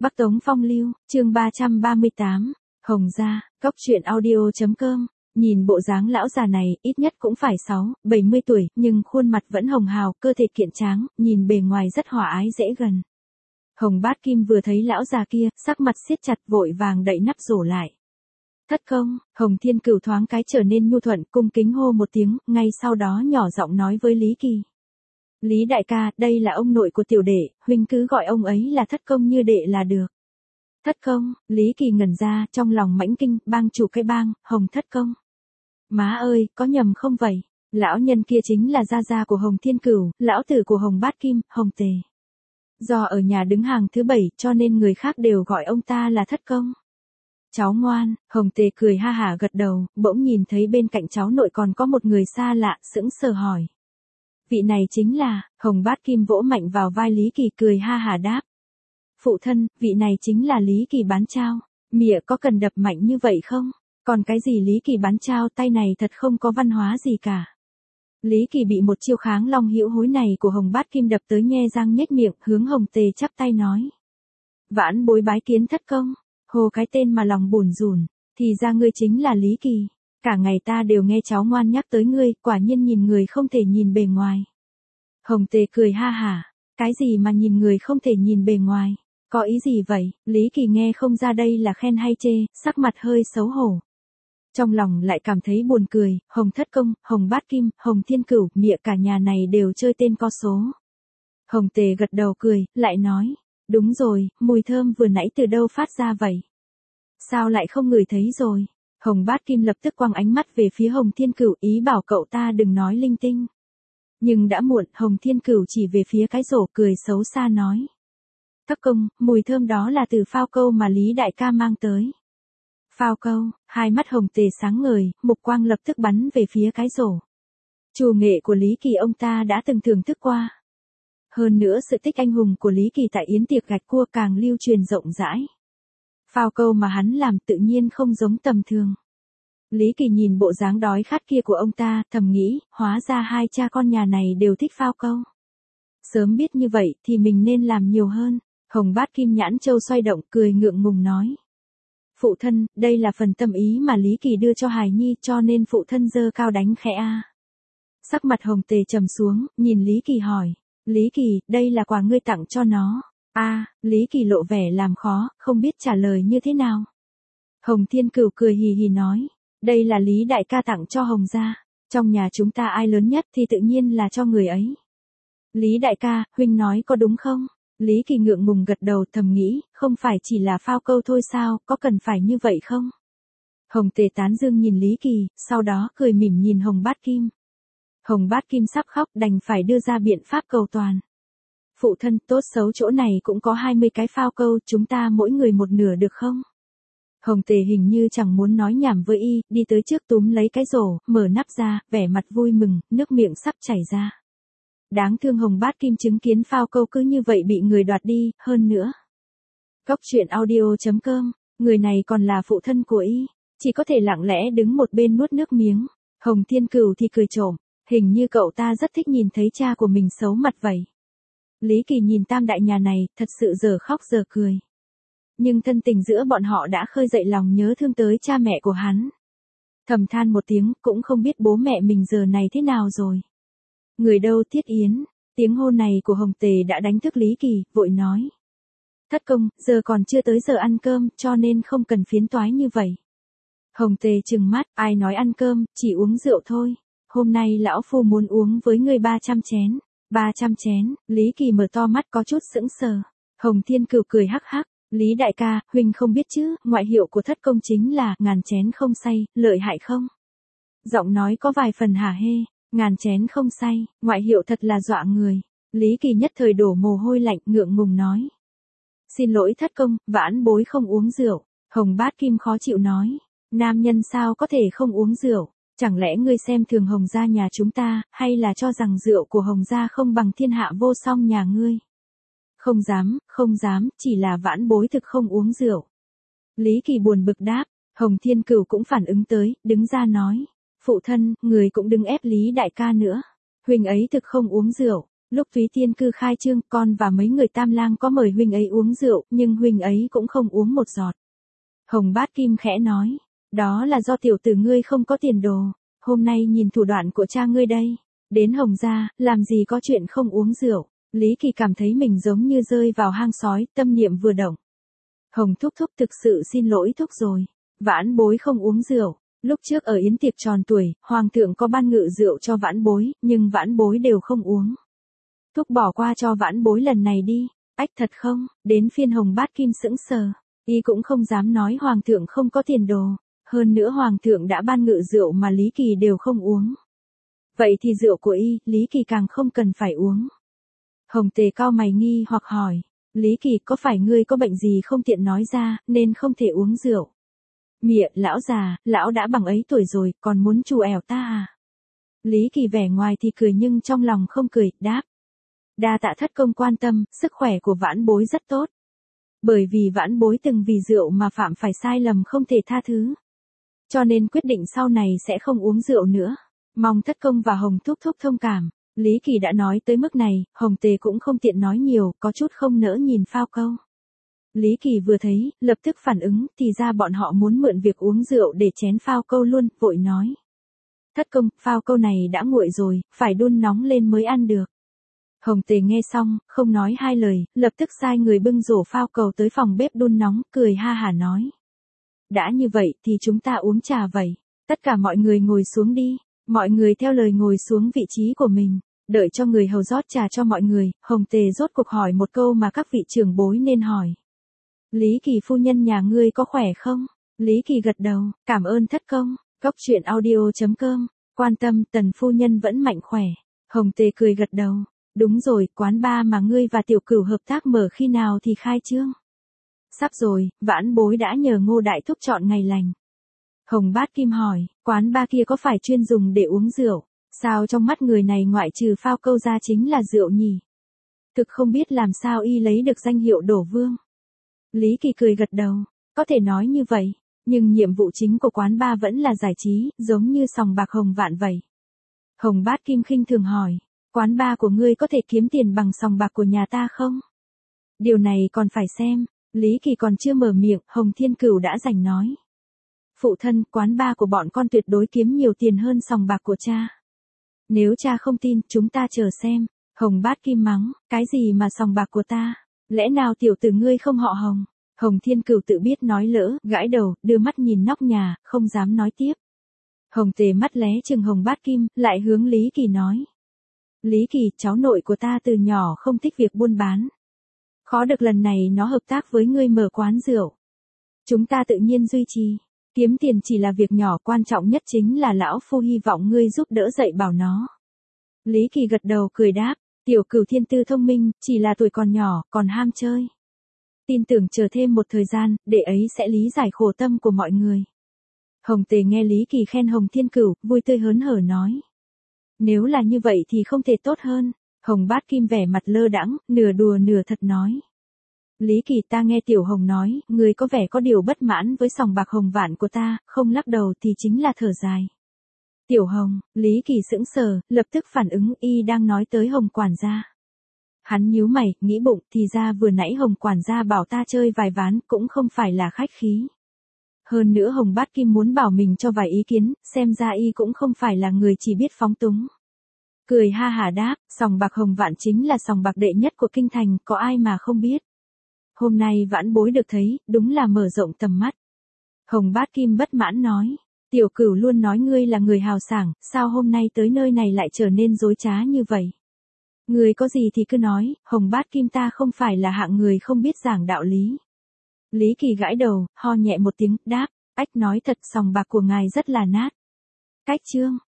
Bắc Tống Phong Lưu, chương 338, Hồng gia, Cốc truyện audio.com. Nhìn bộ dáng lão già này, ít nhất cũng phải 70 tuổi, nhưng khuôn mặt vẫn hồng hào, cơ thể kiện tráng, nhìn bề ngoài rất hòa ái dễ gần. Hồng Bát Kim vừa thấy lão già kia, sắc mặt siết chặt, vội vàng đậy nắp rổ lại. Thất công, Hồng Thiên Cửu thoáng cái trở nên nhu thuận, cung kính hô một tiếng, ngay sau đó nhỏ giọng nói với Lý Kỳ. Lý đại ca, đây là ông nội của tiểu đệ, huynh cứ gọi ông ấy là thất công như đệ là được. Thất công, Lý Kỳ ngẩn ra, trong lòng mãnh kinh, bang chủ cái bang, Hồng thất công. Má ơi, có nhầm không vậy? Lão nhân kia chính là gia gia của Hồng Thiên Cửu, lão tử của Hồng Bát Kim, Hồng Tề. Do ở nhà đứng hàng thứ 7, cho nên người khác đều gọi ông ta là thất công. Cháu ngoan, Hồng Tề cười ha hả gật đầu, bỗng nhìn thấy bên cạnh cháu nội còn có một người xa lạ, sững sờ hỏi. Vị này chính là, Hồng Bát Kim vỗ mạnh vào vai Lý Kỳ cười ha hả đáp. Phụ thân, vị này chính là Lý Kỳ bán trao, mịa có cần đập mạnh như vậy không? Còn cái gì Lý Kỳ bán trao tay này thật không có văn hóa gì cả. Lý Kỳ bị một chiêu kháng long hữu hối này của Hồng Bát Kim đập tới nhe răng nhếch miệng, hướng Hồng Tề chắp tay nói. Vãn bối bái kiến thất công, hồ cái tên mà lòng bủn rủn, thì ra ngươi chính là Lý Kỳ. Cả ngày ta đều nghe cháu ngoan nhắc tới ngươi, quả nhiên nhìn người không thể nhìn bề ngoài. Hồng Tề cười ha hả, cái gì mà nhìn người không thể nhìn bề ngoài, có ý gì vậy? Lý Kỳ nghe không ra đây là khen hay chê, sắc mặt hơi xấu hổ. Trong lòng lại cảm thấy buồn cười, Hồng thất công, Hồng Bát Kim, Hồng Thiên Cửu, mịa cả nhà này đều chơi tên có số. Hồng Tề gật đầu cười, lại nói, đúng rồi, mùi thơm vừa nãy từ đâu phát ra vậy? Sao lại không ngửi thấy rồi? Hồng Bát Kim lập tức quăng ánh mắt về phía Hồng Thiên Cửu, ý bảo cậu ta đừng nói linh tinh. Nhưng đã muộn, Hồng Thiên Cửu chỉ về phía cái rổ cười xấu xa nói. Thất công, mùi thơm đó là từ phao câu mà Lý đại ca mang tới. Phao câu, hai mắt Hồng Tề sáng ngời, mục quang lập tức bắn về phía cái rổ. Chủ nghệ của Lý Kỳ ông ta đã từng thưởng thức qua. Hơn nữa sự tích anh hùng của Lý Kỳ tại yến tiệc gạch cua càng lưu truyền rộng rãi. Phao câu mà hắn làm tự nhiên không giống tầm thường. Lý Kỳ nhìn bộ dáng đói khát kia của ông ta, thầm nghĩ, hóa ra hai cha con nhà này đều thích phao câu. Sớm biết như vậy thì mình nên làm nhiều hơn. Hồng Bát Kim nhãn châu xoay động, cười ngượng ngùng nói. Phụ thân, đây là phần tâm ý mà Lý Kỳ đưa cho hài nhi, cho nên phụ thân giơ cao đánh khẽ a. Sắc mặt Hồng Tề trầm xuống, nhìn Lý Kỳ hỏi. Lý Kỳ, đây là quà ngươi tặng cho nó. Lý Kỳ lộ vẻ làm khó, không biết trả lời như thế nào. Hồng Thiên Cửu cười hì hì nói. Đây là Lý đại ca tặng cho Hồng gia. Trong nhà chúng ta ai lớn nhất thì tự nhiên là cho người ấy. Lý đại ca, huynh nói có đúng không? Lý Kỳ ngượng ngùng gật đầu, thầm nghĩ, không phải chỉ là phao câu thôi sao, có cần phải như vậy không? Hồng Tề tán dương nhìn Lý Kỳ, sau đó cười mỉm nhìn Hồng Bát Kim. Hồng Bát Kim sắp khóc, đành phải đưa ra biện pháp cầu toàn. Phụ thân, tốt xấu chỗ này cũng có 20 cái phao câu, chúng ta mỗi người một nửa được không? Hồng Tề hình như chẳng muốn nói nhảm với y, đi tới trước túm lấy cái rổ, mở nắp ra, vẻ mặt vui mừng, nước miệng sắp chảy ra. Đáng thương Hồng Bát Kim chứng kiến phao câu cứ như vậy bị người đoạt đi, hơn nữa. Cốc truyện audio.com, người này còn là phụ thân của y, chỉ có thể lặng lẽ đứng một bên nuốt nước miếng. Hồng Thiên Cửu thì cười trộm, hình như cậu ta rất thích nhìn thấy cha của mình xấu mặt vậy. Lý Kỳ nhìn tam đại nhà này, thật sự giờ khóc giờ cười. Nhưng thân tình giữa bọn họ đã khơi dậy lòng nhớ thương tới cha mẹ của hắn. Thầm than một tiếng, cũng không biết bố mẹ mình giờ này thế nào rồi. Người đâu Thiết Yến, tiếng hô này của Hồng Tề đã đánh thức Lý Kỳ, vội nói. Thất công, giờ còn chưa tới giờ ăn cơm, cho nên không cần phiến toái như vậy. Hồng Tề trừng mắt, ai nói ăn cơm, chỉ uống rượu thôi. Hôm nay lão phu muốn uống với ngươi 300 chén. 300 chén, Lý Kỳ mở to mắt có chút sững sờ. Hồng Thiên Cửu cười hắc hắc. Lý đại ca, huynh không biết chứ, ngoại hiệu của thất công chính là ngàn chén không say, lợi hại không? Giọng nói có vài phần hả hê, ngàn chén không say, ngoại hiệu thật là dọa người. Lý Kỳ nhất thời đổ mồ hôi lạnh, ngượng ngùng nói. Xin lỗi thất công, vãn bối không uống rượu. Hồng Bát Kim khó chịu nói. Nam nhân sao có thể không uống rượu? Chẳng lẽ ngươi xem thường Hồng gia nhà chúng ta, hay là cho rằng rượu của Hồng gia không bằng thiên hạ vô song nhà ngươi? Không dám, chỉ là vãn bối thực không uống rượu. Lý Kỳ buồn bực đáp, Hồng Thiên Cửu cũng phản ứng tới, đứng ra nói. Phụ thân, người cũng đừng ép Lý đại ca nữa. Huynh ấy thực không uống rượu, Lúc Thúy Tiên cư khai trương, con và mấy người Tam Lang có mời huynh ấy uống rượu, nhưng huynh ấy cũng không uống một giọt. Hồng Bát Kim khẽ nói, đó là do tiểu tử ngươi không có tiền đồ, hôm nay nhìn thủ đoạn của cha ngươi đây, đến Hồng gia, làm gì có chuyện không uống rượu. Lý Kỳ cảm thấy mình giống như rơi vào hang sói, tâm niệm vừa động. Hồng thúc thúc thực sự xin lỗi thúc rồi, vãn bối không uống rượu. Lúc trước ở yến tiệc tròn tuổi, hoàng thượng có ban ngự rượu cho vãn bối, nhưng vãn bối đều không uống. Thúc bỏ qua cho vãn bối lần này đi. Ách thật không? Đến phiên Hồng Bát Kim sững sờ. Y cũng không dám nói hoàng thượng không có tiền đồ. Hơn nữa hoàng thượng đã ban ngự rượu mà Lý Kỳ đều không uống. Vậy thì rượu của y, Lý Kỳ càng không cần phải uống. Hồng Tề cau mày nghi hoặc hỏi. Lý Kỳ, có phải ngươi có bệnh gì không tiện nói ra, nên không thể uống rượu? Mịa, lão già, lão đã bằng ấy tuổi rồi, còn muốn trù ẻo ta à? Lý Kỳ vẻ ngoài thì cười nhưng trong lòng không cười, đáp. Đa tạ thất công quan tâm, sức khỏe của vãn bối rất tốt. Bởi vì vãn bối từng vì rượu mà phạm phải sai lầm không thể tha thứ. Cho nên quyết định sau này sẽ không uống rượu nữa. Mong thất công và Hồng thúc thúc thông cảm. Lý Kỳ đã nói tới mức này, Hồng Tề cũng không tiện nói nhiều, có chút không nỡ nhìn Phao Câu. Lý Kỳ vừa thấy, lập tức phản ứng, thì ra bọn họ muốn mượn việc uống rượu để chén Phao Câu luôn, vội nói. Thất công, Phao Câu này đã nguội rồi, phải đun nóng lên mới ăn được. Hồng Tề nghe xong, không nói hai lời, lập tức sai người bưng rổ Phao Câu tới phòng bếp đun nóng, cười ha hả nói. Đã như vậy thì chúng ta uống trà vậy. Tất cả mọi người ngồi xuống đi. Mọi người theo lời ngồi xuống vị trí của mình. Đợi cho người hầu rót trà cho mọi người, Hồng Tề rốt cuộc hỏi một câu mà các vị trưởng bối nên hỏi. Lý Kỳ phu nhân nhà ngươi có khỏe không? Lý Kỳ gật đầu, cảm ơn thất công. Cốc truyện audio.com, quan tâm Tần phu nhân vẫn mạnh khỏe. Hồng Tề cười gật đầu. Đúng rồi, quán bar mà ngươi và tiểu cửu hợp tác mở khi nào thì khai trương? Sắp rồi, vãn bối đã nhờ Ngô đại thúc chọn ngày lành. Hồng Bát Kim hỏi, quán bar kia có phải chuyên dùng để uống rượu? Sao trong mắt người này ngoại trừ Phao Câu ra chính là rượu nhỉ? Thực không biết làm sao y lấy được danh hiệu đổ vương. Lý Kỳ cười gật đầu, có thể nói như vậy, nhưng nhiệm vụ chính của quán bar vẫn là giải trí, giống như sòng bạc Hồng Vạn vậy. Hồng Bát Kim khinh thường hỏi, quán bar của ngươi có thể kiếm tiền bằng sòng bạc của nhà ta không? Điều này còn phải xem. Lý Kỳ còn chưa mở miệng, Hồng Thiên Cửu đã giành nói. Phụ thân, quán bar của bọn con tuyệt đối kiếm nhiều tiền hơn sòng bạc của cha. Nếu cha không tin, chúng ta chờ xem. Hồng Bát Kim mắng, cái gì mà sòng bạc của ta? Lẽ nào tiểu tử ngươi không họ Hồng? Hồng Thiên Cửu tự biết nói lỡ, gãi đầu, đưa mắt nhìn nóc nhà, không dám nói tiếp. Hồng Tề mắt lé chừng Hồng Bát Kim, lại hướng Lý Kỳ nói. Lý Kỳ, cháu nội của ta từ nhỏ không thích việc buôn bán. Khó được lần này nó hợp tác với ngươi mở quán rượu. Chúng ta tự nhiên duy trì. Kiếm tiền chỉ là việc nhỏ, quan trọng nhất chính là lão phu hy vọng ngươi giúp đỡ dạy bảo nó. Lý Kỳ gật đầu cười đáp, tiểu cửu thiên tư thông minh, chỉ là tuổi còn nhỏ, còn ham chơi. Tin tưởng chờ thêm một thời gian, để ấy sẽ lý giải khổ tâm của mọi người. Hồng Tề nghe Lý Kỳ khen Hồng Thiên Cửu, vui tươi hớn hở nói. Nếu là như vậy thì không thể tốt hơn. Hồng Bát Kim vẻ mặt lơ đãng, nửa đùa nửa thật nói. Lý Kỳ, ta nghe Tiểu Hồng nói, người có vẻ có điều bất mãn với sòng bạc Hồng Vạn của ta, không lắc đầu thì chính là thở dài. Tiểu Hồng, Lý Kỳ sững sờ, lập tức phản ứng y đang nói tới Hồng quản gia. Hắn nhíu mày, nghĩ bụng, thì ra vừa nãy Hồng quản gia bảo ta chơi vài ván cũng không phải là khách khí. Hơn nữa Hồng Bát Kim muốn bảo mình cho vài ý kiến, xem ra y cũng không phải là người chỉ biết phóng túng. Cười ha hả đáp, sòng bạc Hồng Vạn chính là sòng bạc đệ nhất của kinh thành, có ai mà không biết. Hôm nay vãn bối được thấy, đúng là mở rộng tầm mắt. Hồng Bát Kim bất mãn nói, tiểu cửu luôn nói ngươi là người hào sảng, sao hôm nay tới nơi này lại trở nên dối trá như vậy? Ngươi có gì thì cứ nói, Hồng Bát Kim ta không phải là hạng người không biết giảng đạo lý. Lý Kỳ gãi đầu, ho nhẹ một tiếng, đáp, ách nói thật sòng bạc của ngài rất là nát. Cách chương.